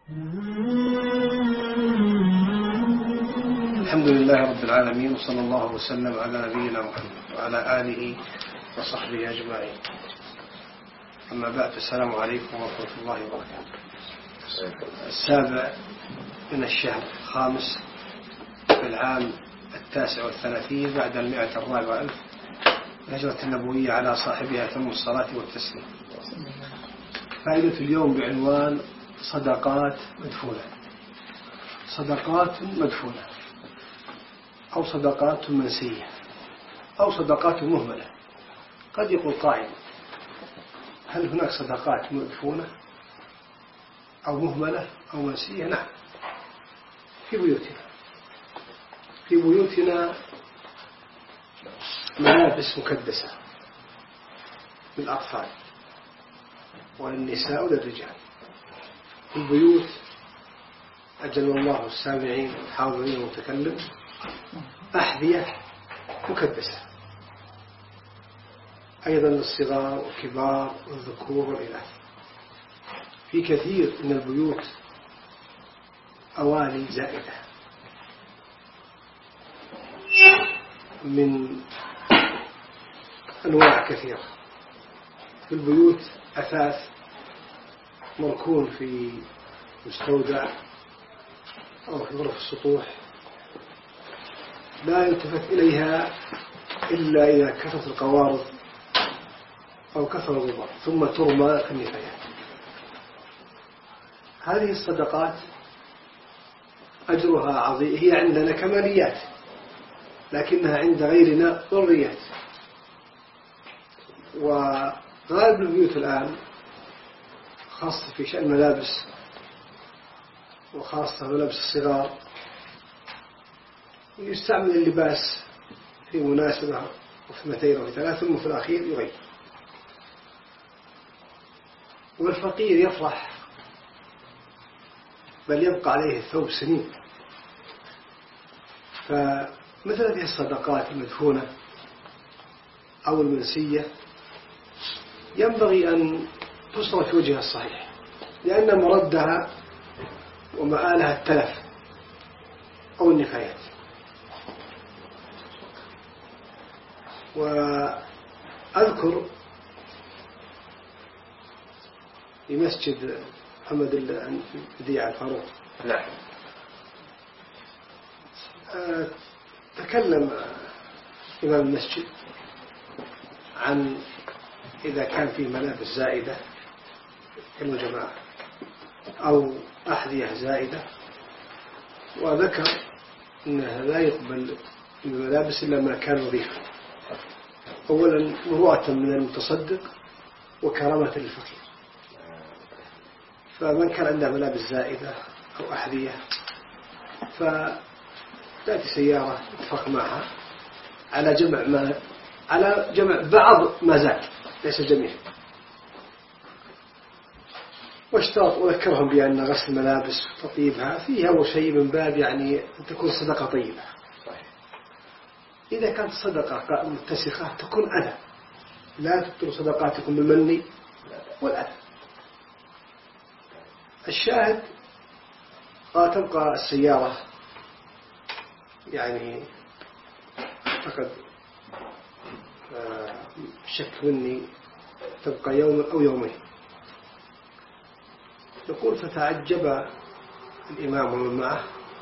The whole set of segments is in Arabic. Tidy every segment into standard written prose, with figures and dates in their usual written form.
الحمد لله رب العالمين، وصلى الله وسلم على نبينا محمد وعلى آله وصحبه أجمعين. أما بعد، السلام عليكم ورحمة الله وبركاته. 7 من الشهر الخامس في العام 39 بعد 104 الهجرة النبوية على صاحبها تم الصلاة والتسليم. فائدة اليوم بعنوان صدقات مدفونة. صدقات مدفونة أو صدقات منسية أو صدقات مهملة. قد يقول قائل: هل هناك صدقات مدفونة أو مهملة أو منسية؟ نعم، في بيوتنا ملابس مكدسة للأطفال وللنساء وللرجال. في البيوت أجل الله السامعين والحاضرين والمتكلم أحذية مكدسة أيضا للصغار والكبار والذكور والإناث. في كثير من البيوت أواني زائدة من أنواع كثيرة. في البيوت أثاث مركون في مستودع أو في غرف السطوح لا يلتفت إليها إلا إذا كثرت القوارض أو كثر الغبار، ثم ترمى في النفايات. هذه الصدقات أجرها عظيم، هي عندنا كماليات لكنها عند غيرنا ضروريات. وغالب البيوت الآن خاصة في شأن الملابس وخاصة ملابس الصغار يستعمل اللباس في مناسبة وفي 2 أو 3 ثم في الأخير يغير. والفقير يفرح بل يبقى عليه الثوب سنين. فمثل هذه الصدقات المدفونة أو المنسية ينبغي أن تصرف في وجهها الصحيح، لأن مردها ومآلها التلف أو النفايات. وأذكر في مسجد محمد الذي الفاروق تكلم إمام المسجد عن إذا كان في ملابس زائدة كالجماعة أو أحذية زائدة، وذكر أنها لا يقبل الملابس إلا ما كان نظيفا. أولا مروءة من المتصدق وكرامة للفقير. فمن كان عنده ملابس زائدة أو أحذية فتأتي سيارة اتفق معها على جمع بعض ما زاد ليس الجميع، واشترط وذكرهم بأن غسل الملابس وتطيبها فيها وشيء من باب يعني أن تكون صدقة طيبة. إذا كانت صدقة متسخة تكون أذى، لا تبطل صدقاتكم بالمن والأذى. الشاهد تبقى السيارة يعني أعتقد شك مني تبقى يوم أو يومين. يقول: فتعجب الإمام ومن معه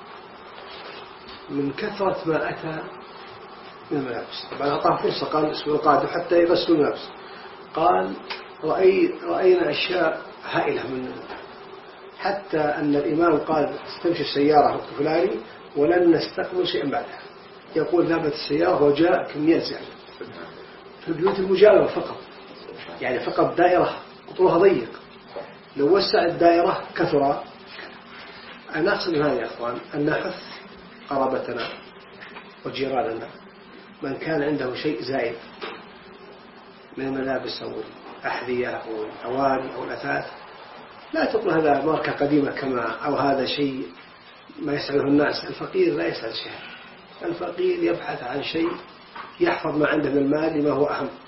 من كثرة ما أتى من الملابس. طبعا أعطاه فرصة، قال اسمه القادم حتى يغسلوا الملابس. قال: رأينا أشياء هائلة من حتى أن الإمام قال: استمشي السيارة الفلاني ولن نستقبل شيئا بعدها. يقول: ذهبت السيارة وجاء كمية زيادة. في البيوت المجاورة فقط، يعني فقط دائرة قطرها ضيق، لو وسع الدائرة كثر. أنا أقصد هذا يا أخوان أن نحث قرابتنا وجيراننا من كان عنده شيء زائد من الملابس أو الأحذية أو الأواني أو الأثاث، لا تقول هذا ماركة قديمة كما أو هذا شيء ما يسعده الناس. الفقير لا يسعد شيء، الفقير يبحث عن شيء يحفظ ما عنده من المال لما هو أهم.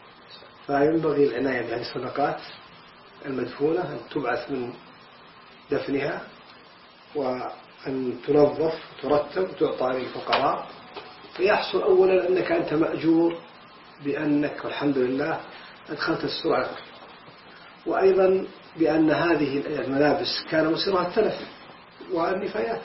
فينبغي العناية بهذه الصدقات المدفونة أن تبعث من دفنها وأن تنظف وترتب وتعطى للفقراء، فيحصل أولا أنك أنت مأجور بأنك والحمد لله أدخلت السوء على الأخير، وأيضا بأن هذه الملابس كان مصيرها التلف والنفايات.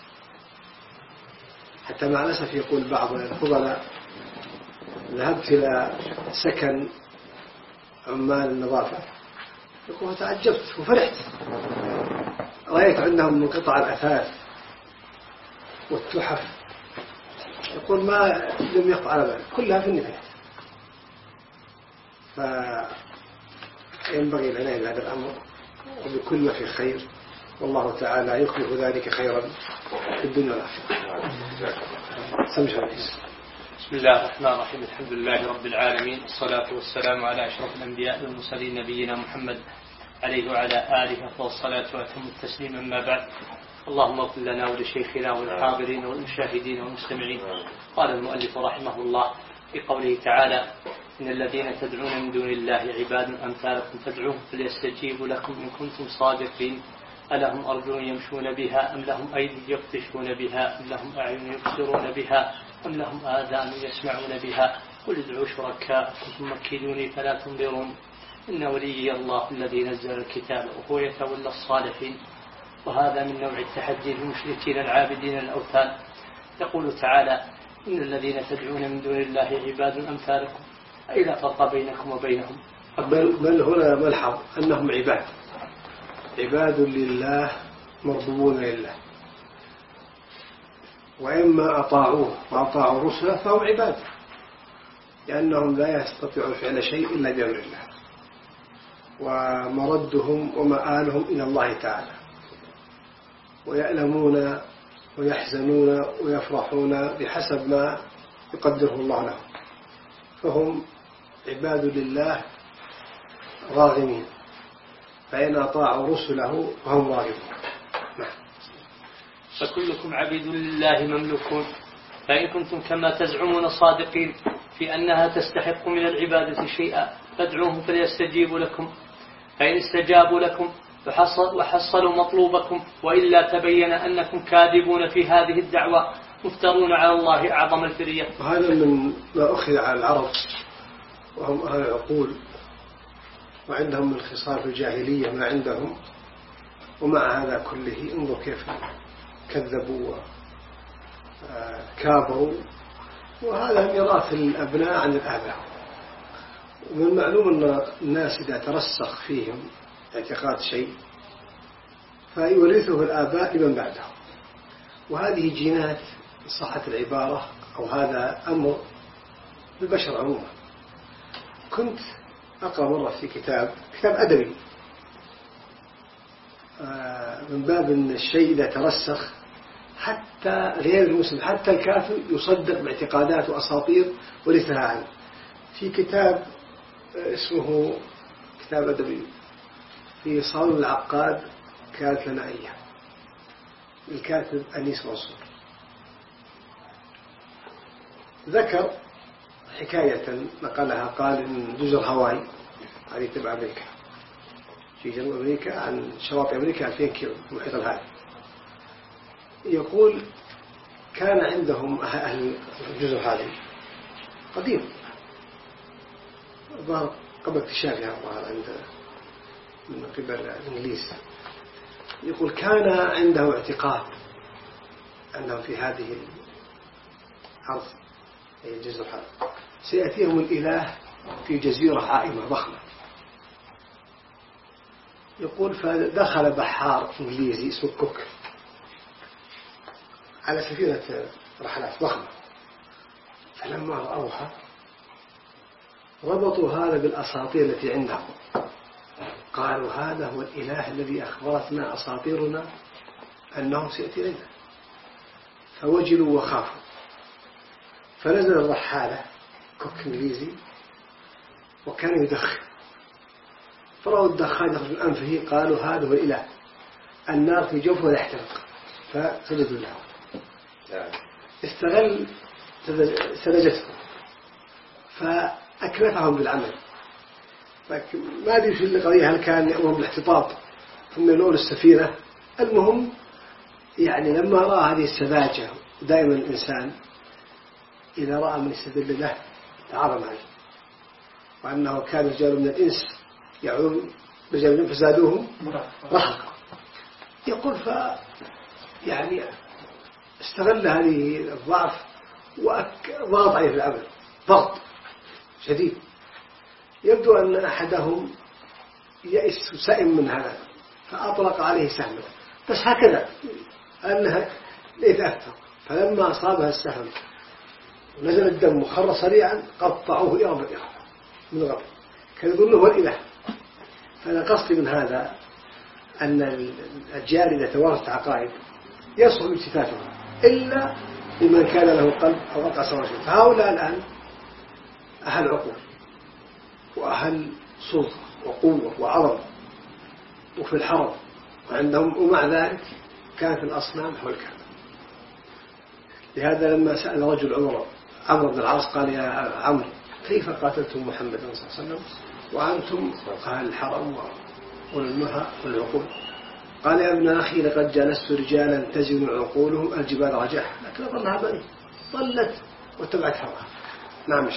حتى مع الأسف يقول بعض الفضلاء: ذهبت إلى سكن عمال النظافة، يقول تعجبت وفرحت، رأيت عندهم من قطع الأثاث والتحف، يقول ما لم يقع على بالك، كلها في النفايات. فينبغي العناية بهذا الأمر وبكل ما في خير، والله تعالى يخلف ذلك خيرا في الدنيا والآخرة. بسم الله الرحمن الرحيم. الحمد لله رب العالمين، الصلاة والسلام على أشرف الأنبياء والمرسلين نبينا محمد عليه وعلى آله أفضل الصلاة وأتم التسليم. أما بعد، اللهم اغفر لنا ولشيخنا والحاضرين والمشاهدين والمستمعين. قال المؤلف رحمه الله في قوله تعالى: إن الذين تدعون من دون الله عباد أمثالكم فادعوهم فليستجيبوا لكم إن كنتم صادقين. ألهم أرجل يمشون بها أم لهم أيدي يبطشون بها أم لهم أعين يبصرون بها أم لهم آذان يسمعون بها قل ادعوا شركاءكم ثم كيدوني فلا تنظرون. إن وليي الله الذي نزل الكتاب وهو يتولى الصالحين. وهذا من نوع التحدي للمشركين العابدين الأوثان. يقول تعالى: إن الذين تدعون من دون الله عباد أمثالكم، أي لا فرق بينكم وبينهم. بل هنا ملحظ أنهم عباد لله مرضوون لله، وإما أطاعوه وأطاعوا رسله فهم عباد، لأنهم لا يستطيعون فعل شيء إلا بأمر الله، ومردهم ومآلهم إلى الله تعالى، ويألمون ويحزنون ويفرحون بحسب ما يقدره الله لهم، فهم عباد لله راغمين، فإن أطاعوا رسله فهم راغبون. فكلكم عبيد لله مملوكون، فإن كنتم كما تزعمون صادقين في أنها تستحق من العبادة شيئا فادعوهم فليستجيبوا لكم، فإن استجابوا لكم وحصلوا مطلوبكم، وإلا تبين أنكم كاذبون في هذه الدعوة مفترون على الله أعظم الفرية. وهذا من ما أخذ على العرب، وهم أهل العقول، وعندهم من خصال الجاهلية ما عندهم، ومع هذا كله انظر كيف كذبوا وكابروا، وهذا ميراث الأبناء عن الآباء. ومن المعلوم أن الناس إذا ترسخ فيهم اعتقاد شيء فيورثه الآباء لمن بعدهم، وهذه جينات صحة العبارة، أو هذا أمر البشر عموما. كنت أقرأ مرة في كتاب أدبي من باب أن الشيء إذا ترسخ حتى غير المسلم حتى الكافر يصدق باعتقادات وأساطير ورثها عنه. في كتاب اسمه كتاب أدبي في صالون العقاد كانت لنا أيام، الكاتب أنيس منصور، ذكر حكاية نقلها، قال إن جزر هاواي هذه تبع أمريكا في جنوب أمريكا عن شواطئ أمريكا 2000 كيلو المحيط الهادي، يقول كان عندهم أهل الجزر هذه قديم ظهر قبل اكتشافها عند من قبل الإنجليز. يقول كان عنده اعتقاد أنه في هذه الأرض الجزر هذه سيأتيهم الإله في جزيرة عائمة ضخمة. يقول فدخل بحار إنجليزي اسمه كوك على سفينة رحلات ضخمة، فلما رأوها ربطوا هذا بالأساطير التي عندهم، قالوا هذا هو الإله الذي أخبرتنا أساطيرنا أنه سيأتي لنا، فوجلوا وخافوا. فنزل الرحالة كوك إنجليزي وكان يدخن، فرأوا الدخان يخرج من أنفه، قالوا هذا هو الإله، النار في جوفه ولا يحترق، فسجدوا له. استغل سذجتهم فأكلفهم بالعمل. ما أدري في القضية هل كان يأمر بالاحتطاب ثم ينقل السفينة المهم يعني لما رأى هذه السذاجة، دائما الإنسان إذا رأى من يستدل له تعظم عليه، وأنه كان رجال من الإنس يعون رجال فزادوهم رهقا، يقول يعني استغل هذه الضعف وضغط عليه في العمل ضغط شديد. يبدو أن أحدهم يئس وسئم من هذا فأطلق عليه سهما، بس هكذا أنها ليس أكثر. فلما أصابها السهم ونزل الدم وخر سريعا قطعوه إربا من غضب، كان يظنه هو الإله. فأنا قصدي من هذا أن الأجيال إذا توارثت عقائد يصعب التفاتها إلا لمن كان له قلب أو وقع سوى شيء. فهؤلاء الآن أهل عقول وأهل سلطة وقوة وعظمة وفي الحرم وعندهم، ومع ذلك كان في الأصنام حول الكعبة. لهذا لما سأل رجل عمرو بن العاص قال يا عمرو كيف قاتلتم محمد صلى الله عليه وسلم وأنتم أهل الحرم والنهى والعقول؟ قال يا ابن أخي لقد جالست رجالا تزن عقولهم الجبال رجاح، لكن ظنها بني ضلت واتبعت هواها. نعم.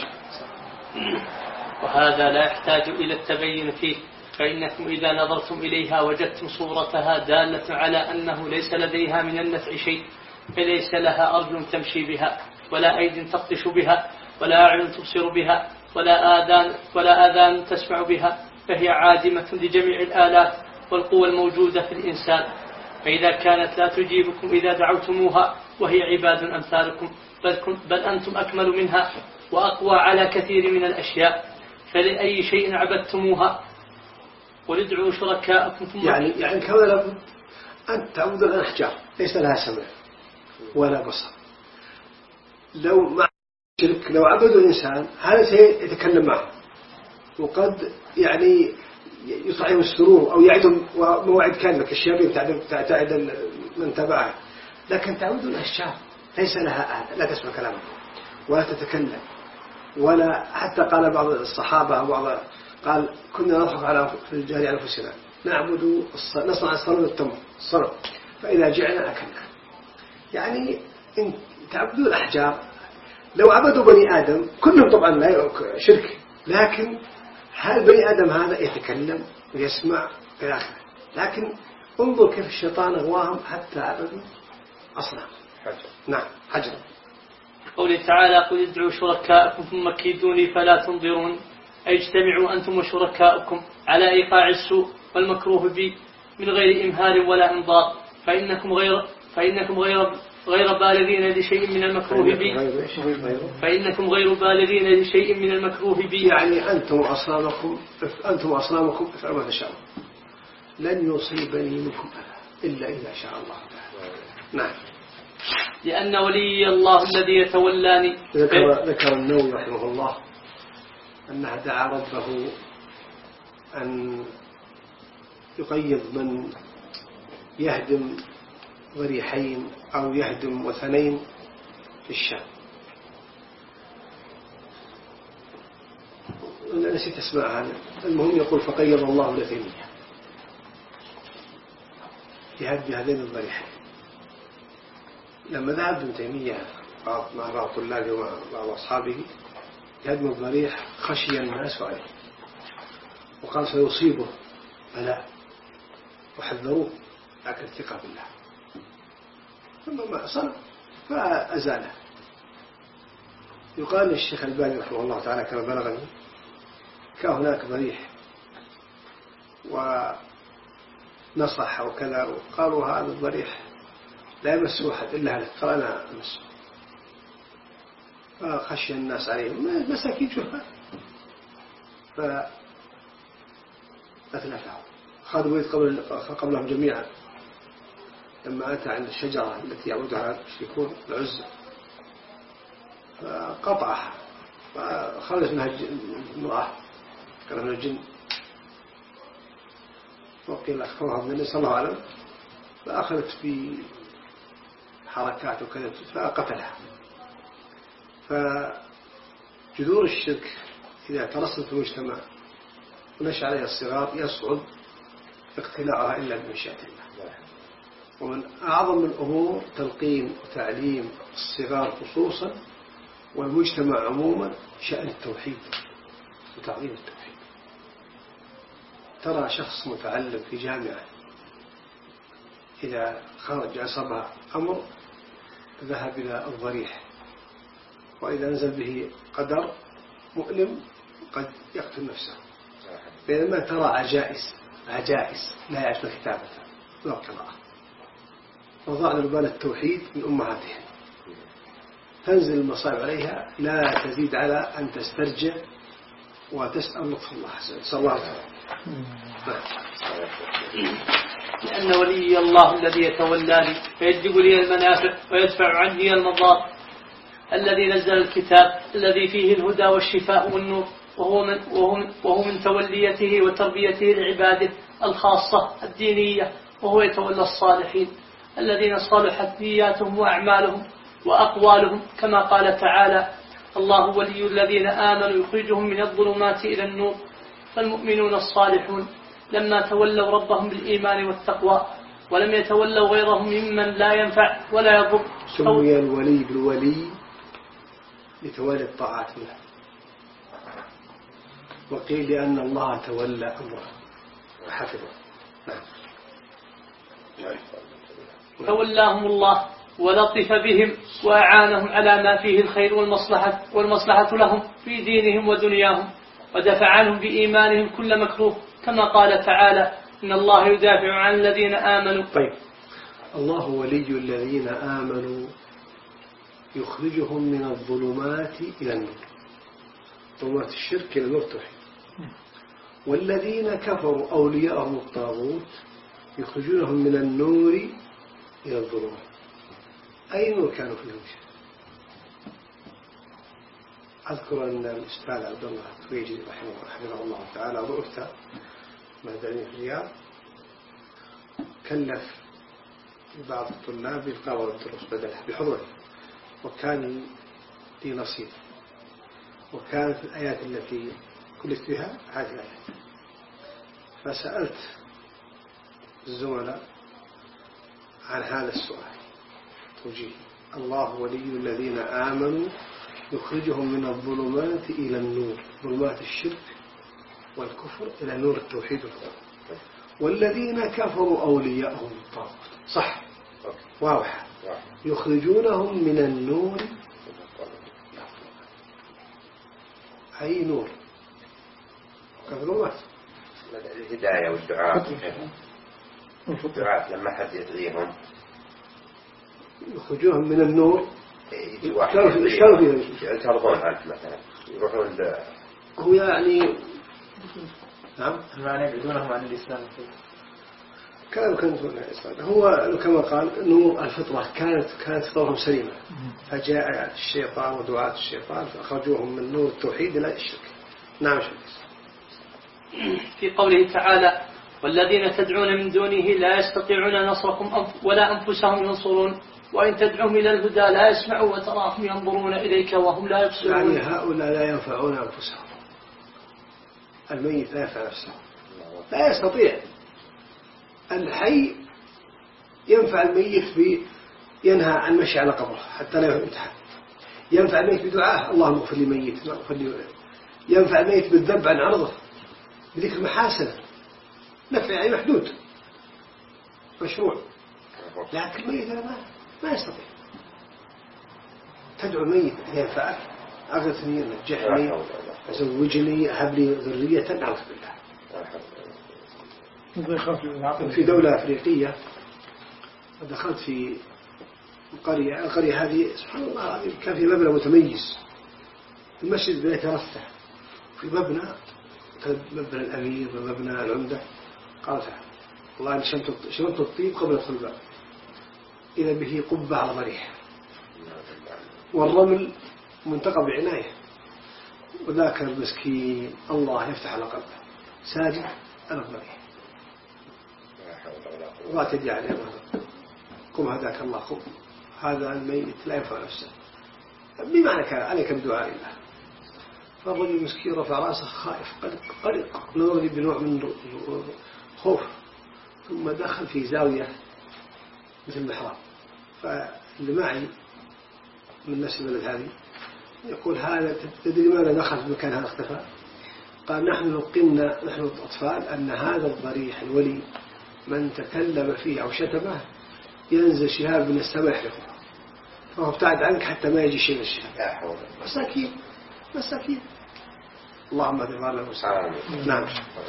وهذا لا يحتاج إلى التبين فيه، فإنكم إذا نظرتم إليها وجدتم صورتها دالة على أنه ليس لديها من النفع شيء، فليس لها أرجل تمشي بها، ولا أيد تبطش بها، ولا أعين تبصر بها، ولا آذان تسمع بها، فهي عادمة لجميع الآلات والقوى الموجودة في الإنسان. فإذا كانت لا تجيبكم إذا دعوتموها وهي عباد أمثالكم، بل أنتم أكمل منها وأقوى على كثير من الأشياء، فلأي شيء عبدتموها؟ قل ادعوا شركاءكم ثم يعني كما لابد أن تعبد الأحجار ليس لها سمع ولا بصر. لو مع الشرك لو عبدوا الإنسان هذا سيتكلم معه، وقد يعني يطعم السرور أو يعدهم وموعد كاذبة كالشياطين تعد من تبعه. لكن تعبد الأشجار ليس لها لا تسمع كلامه ولا تتكلم ولا حتى قال بعض الصحابة وبعض قال كنا نضحك على الرجال على أنفسنا نعبد نصنع الصنم والتمر الصنم فإذا جعنا أكلنا. يعني إن تعبدوا الأحجار لو عبدوا بني آدم كلهم طبعا لا شرك، لكن هل بني آدم هذا يتكلم ويسمع إلى آخره؟ لكن انظر كيف الشيطان أغواهم حتى عبدوا أصنام. نعم حجر. قوله تعالى قل ادعوا شركاءكم ثم كيدوني فلا تنظرون، أي اجتمعوا أنتم وشركاءكم على إيقاع السوء والمكروه بي من غير إمهال ولا إنظار، فإنكم غير بالغين لشيء من المكروه بي يعني أنتم أصنامكم افعلوا ما تشاءون لن يصيبني منكم إلا إذا شاء الله. نعم. لأن ولي الله الذي يتولاني. ذكر النووي رحمه الله أنه دعا ربه أن يقيض من يهدم ضريحين أو يهدم وثنين في الشام. نسيت اسمع هذا. المهم يقول فقيض الله لثيمية يهدم هذين الضريحين. لما ذهب ابن تيمية مع بعض طلابه وبعض أصحابه يهدم الضريح خشي الناس عليه وقال سيصيبه بلاء وحذروه، لكن الثقة بالله. ثم ما صنع فأزاله. يقال للشيخ الباني رحمه الله تعالى كما بلغني كان هناك ضريح ونصح وكذا وقالوا هذا الضريح لا يمسه أحد إلا هلك، قال أنا أمسه. فخشي الناس عليهم مساكين جهال فأتلفهم. أخذوا ويد قبلهم جميعا لما أتى عند الشجرة التي يعبدها المشركون العزة فقطعها فخرجت منها المرأة كان من الجن وقيل أخفوها من النبي صلى الله عليه وسلم فأخذت بحركات وكذا فقتلها. فجذور الشرك إذا ترسلت في المجتمع ونشأ عليها الصغار يصعب اقتلاعها إلا بمشيئة الله. ومن أعظم الأمور تلقين وتعليم الصغار خصوصا والمجتمع عموما شأن التوحيد وتعظيم التوحيد. ترى شخص متعلم في جامعة إذا خرج أصابه أمر ذهب إلى الضريح، وإذا نزل به قدر مؤلم قد يقتل نفسه، بينما ترى عجائز لا يعرف الكتابة ولا القراءة، وضعنا بال التوحيد من أمهاتهم، تنزل المصائب عليها لا تزيد على أن تسترجع وتسأل لطف الله. نسأل الله لأن ولي الله الذي يتولاني فيجلب لي المنافع ويدفع عني المضار، الذي نزل الكتاب الذي فيه الهدى والشفاء والنور، وهو من توليته وتربيته لعباده الخاصة الدينية، وهو يتولى الصالحين الذين صلحت نياتهم وأعمالهم وأقوالهم، كما قال تعالى: الله ولي الذين آمنوا يخرجهم من الظلمات إلى النور. فالمؤمنون الصالحون لما تولوا ربهم بالإيمان والتقوى ولم يتولوا غيرهم ممن لا ينفع ولا يضر. سمي الولي بالولي لتولي الطاعات منه، وقيل لأن الله تولى أمره وحفظه. تولاهم الله ولطف بهم وأعانهم على ما فيه الخير والمصلحة لهم في دينهم ودنياهم، ودفع عنهم بإيمانهم كل مكروه، كما قال تعالى: إن الله يدافع عن الذين آمنوا. طيب، الله ولي الذين آمنوا يخرجهم من الظلمات إلى النور، ظلمات الشرك إلى النور التوحيد. والذين كفروا أولياءهم الطاغوت يخرجونهم من النور إلى الظلمات. أي نور كانوا فيه؟ أذكر أن الأستاذ عبد الله التويجي رحمه الله تعالى ضربته مهداني في الرياض، كلف بعض الطلاب بالقاء الدروس بدلها بحضوره، وكان لي نصيب، وكانت الآيات التي كلفت بها هذه الآيات. فسألت الزملاء عن هذا السؤال توجيه: الله ولي الذين آمنوا يخرجهم من الظلمات إلى النور، ظلمات الشرك والكفر إلى نور التوحيد والقرآن. والذين كفروا أولياءهم الطاغوت، صح، واضح، يخرجونهم من النور أي نور كظلمات. الهداية والدعاء، الدعاء لما حد يدعيهم يخرجوهم من النور. يترضون عنك مثلا، يروحون هو يعني نعم المعنى يبعدونهم عن الإسلام. كانوا يكونون الإسلام. هو كما قال نور الفطرة كانت فطرهم سليمة، فجاء الشيطان ودعاة الشيطان فأخرجوهم من نور التوحيد إلى الشرك. نعم شمس. في قوله تعالى: والذين تدعون من دونه لا يستطيعون نصركم ولا أنفسهم ينصرون، وإن تدعوهم إلى الهدى لا يسمعوا وتراهم ينظرون إليك وهم لا يبصرون. يعني هؤلاء لا ينفعون أنفسهم، الميت لا ينفع نفسه، لا يستطيع. الحي ينفع الميت ينهى عن مشي على قبره حتى لا يمتحن، ينفع الميت بدعاء: اللهم اغفر لي ميت، ينفع الميت بالذب عن عرضه بذكر محاسنه، نفع يعني محدود مشروع. لكن الميت ما يستطيع. تدعو الميت أن ينفعك: أغثني، نجحني، أزوجني، أهب لي ذرية، أعوذ بالله. في دولة أفريقية دخلت في القرية هذه، سبحان الله العظيم، كان في مبنى متميز، المسجد بيترفع في مبنى الأمير ومبنى العمدة. قال تعالى: والله أن شربت الطيب قبل أدخل الباب، إذا به قبة على ضريح، والرمل منتقى بعناية، وذاك المسكين الله يفتح على قلبه ساجد على الضريح، ولا تدعي عليه: قم هداك الله، قم، هذا الميت لا ينفع نفسه. بمعنى عليك بدعاء الله. فالرجل المسكين رفع رأسه خائف قلق نظري بنوع من خوف، ثم دخل في زاوية مثل المحراب. فاللي معي من نفس البلد هذه يقول هذا تدري ماذا دخل في المكان هذا اختفى؟ قال نحن لقنا نحن الأطفال أن هذا الضريح الولي من تكلم فيه أو شتمه ينزل شهاب من السماء يحرقه، فهو ابتعد عنك حتى ما يجي شيء من الشهاب. مساكين مساكين. اللهم اغفر لنا وسلم. نعم.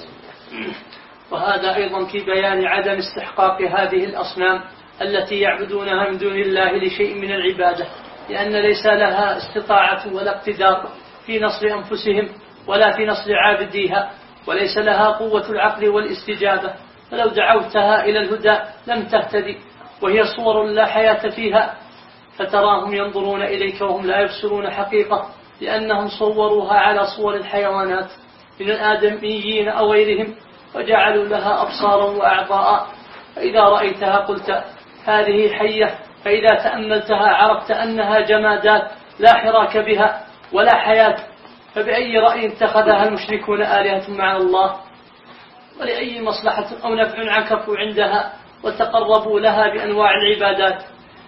وهذا أيضا في بيان عدم استحقاق هذه الأصنام التي يعبدونها من دون الله لشيء من العبادة، لأن ليس لها استطاعة ولا اقتدار في نصر أنفسهم ولا في نصر عابديها، وليس لها قوة العقل والاستجابة، فلو دعوتها إلى الهدى لم تهتدي، وهي صور لا حياة فيها، فتراهم ينظرون إليك وهم لا يبصرون حقيقة، لأنهم صوروها على صور الحيوانات من الآدميين أو غيرهم، وجعلوا لها أبصارا وأعضاء، فإذا رأيتها قلت هذه حية، فإذا تأملتها عرفت أنها جمادات لا حراك بها ولا حياة، فبأي رأي اتخذها المشركون آلهة مع الله؟ ولأي مصلحة أو نفع عكفوا عندها وتقربوا لها بأنواع العبادات؟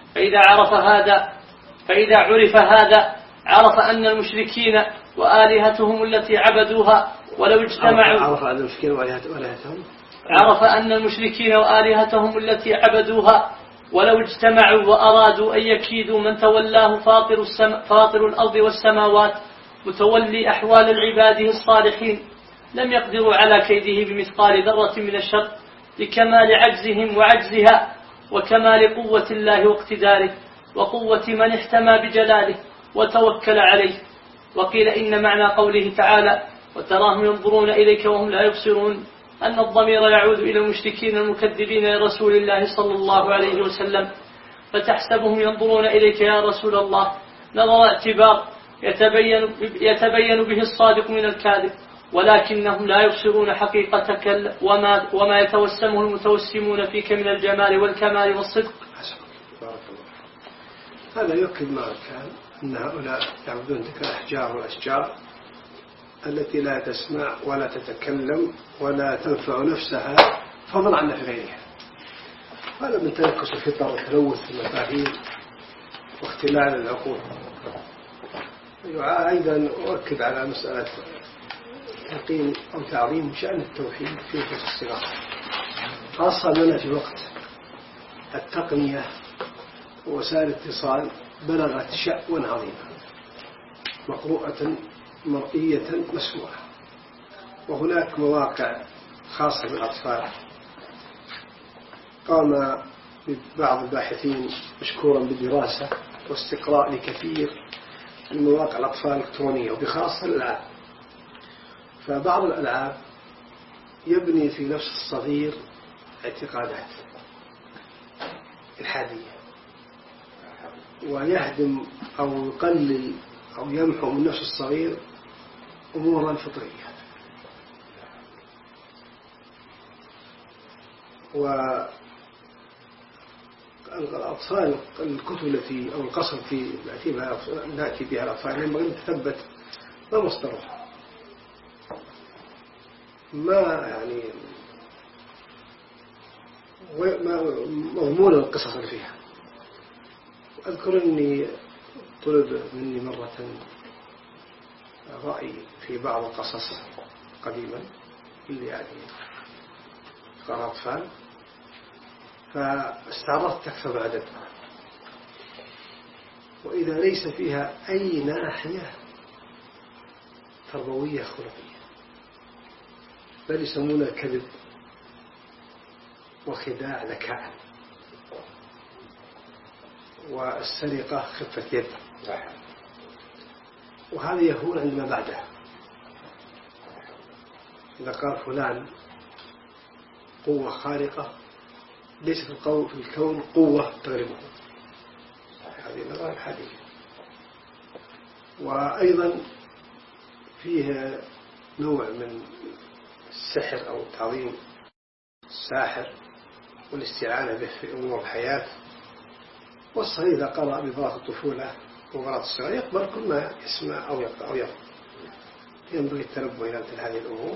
فإذا عرف هذا عرف أن المشركين وآلهتهم التي عبدوها ولو اجتمعوا عرف أن المشركين وآلهتهم التي عبدوها ولو اجتمعوا وأرادوا أن يكيدوا من تولاه فاطر الأرض والسماوات متولي أحوال العباد الصالحين لم يقدروا على كيده بمثقال ذرة من الشر، لكمال عجزهم وعجزها، وكمال قوة الله واقتداره، وقوة من احتمى بجلاله وتوكل عليه. وقيل إن معنى قوله تعالى وتراهم ينظرون إليك وهم لا يبصرون أن الضمير يعود إلى المشركين المكذبين لرسول الله صلى الله عليه وسلم، فتحسبهم ينظرون إليك يا رسول الله نظر اعتبار يتبين به الصادق من الكاذب، ولكنهم لا يبصرون حقيقتك وما يتوسمه المتوسمون فيك من الجمال والكمال والصدق. هذا يؤكد ما كان أن هؤلاء يعبدون تلك الأحجار والأشجار التي لا تسمع ولا تتكلم ولا تنفع نفسها فضلا عن نفع غيرها. هذا من تنكس الفطر وتلوث المفاهيم واختلال العقول. أيضا أؤكد على مسألة تقييم أو تعظيم شأن التوحيد في نفوس الصغار، خاصة لنا في وقت التقنية ووسائل الاتصال بلغت شأوا عظيما، مقروءة مرئية مسموعة، وهناك مواقع خاصة بالأطفال قام بعض الباحثين مشكورا بالدراسة واستقراء لكثير من مواقع الأطفال الإلكترونية وبخاصة الألعاب. فبعض الألعاب يبني في نفس الصغير اعتقادات إلحادية، ويهدم أو يقلل أو يمحو من نفس الصغير أمورا فطرية. والأطفال الكتب التي أو القصص التي نأتي بها الأطفال ينبغي أن نتثبت ما مصدرها، ما يعني ما مضمون القصص اللي فيها. أذكر أني طلب مني مرة رأي في بعض القصص قديما اللي يعني قرأ أطفال، فاستعرضت أكثر عدد، وإذا ليس فيها أي ناحية تربوية خلقية، بل يسمونها كذب وخداع ذكاء، والسرقة خفة يد، وهذا يهون عندما بعدها. إذا قال فلان قوة خارقة ليس في الكون قوة تغلبه، هذه نظرة حديثة. وأيضا فيه نوع من السحر أو تعظيم الساحر والاستعانة به في أمور الحياة. والصغير إذا قرأ ببراءة الطفولة وبراءة الصغير يقبل كل ما يسمع أو يقرأ أو يفهم. ينبغي التنبه إلى مثل هذه الأمور،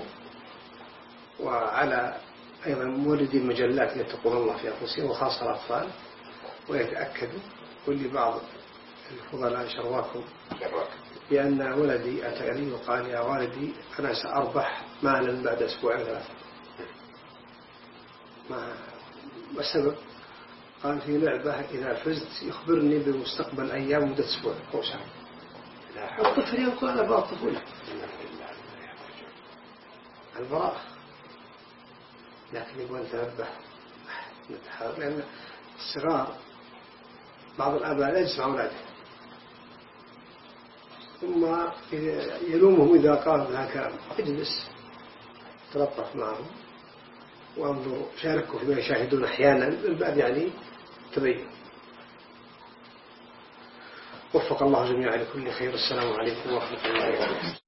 وعلى أيضا مولدي المجلات التي تقول الله في أنفسهم وخاصة الأطفال ويتأكدوا. واللي بعض الفضلاء شرواكم بأن ولدي أتاني وقال يا والدي أنا سأربح مالا بعد أسبوعين 3. ما السبب؟ قال في لعبة إذا فزت يخبرني بمستقبل أيام مدة أسبوع أو شهر. الطفل يقول أنا براء طفولة البراءة، لكن يقول نتنبه نتحرك، لأن الصغار بعض الآباء لا يسمع أولاده ثم يلومهم إذا قال لها كلام. اجلس تلطف معهم وانظر شاركوا فيما يشاهدون أحيانا من بعد يعني تبين. وفق الله جميعا لكل خير. السلام عليكم ورحمة الله وبركاته.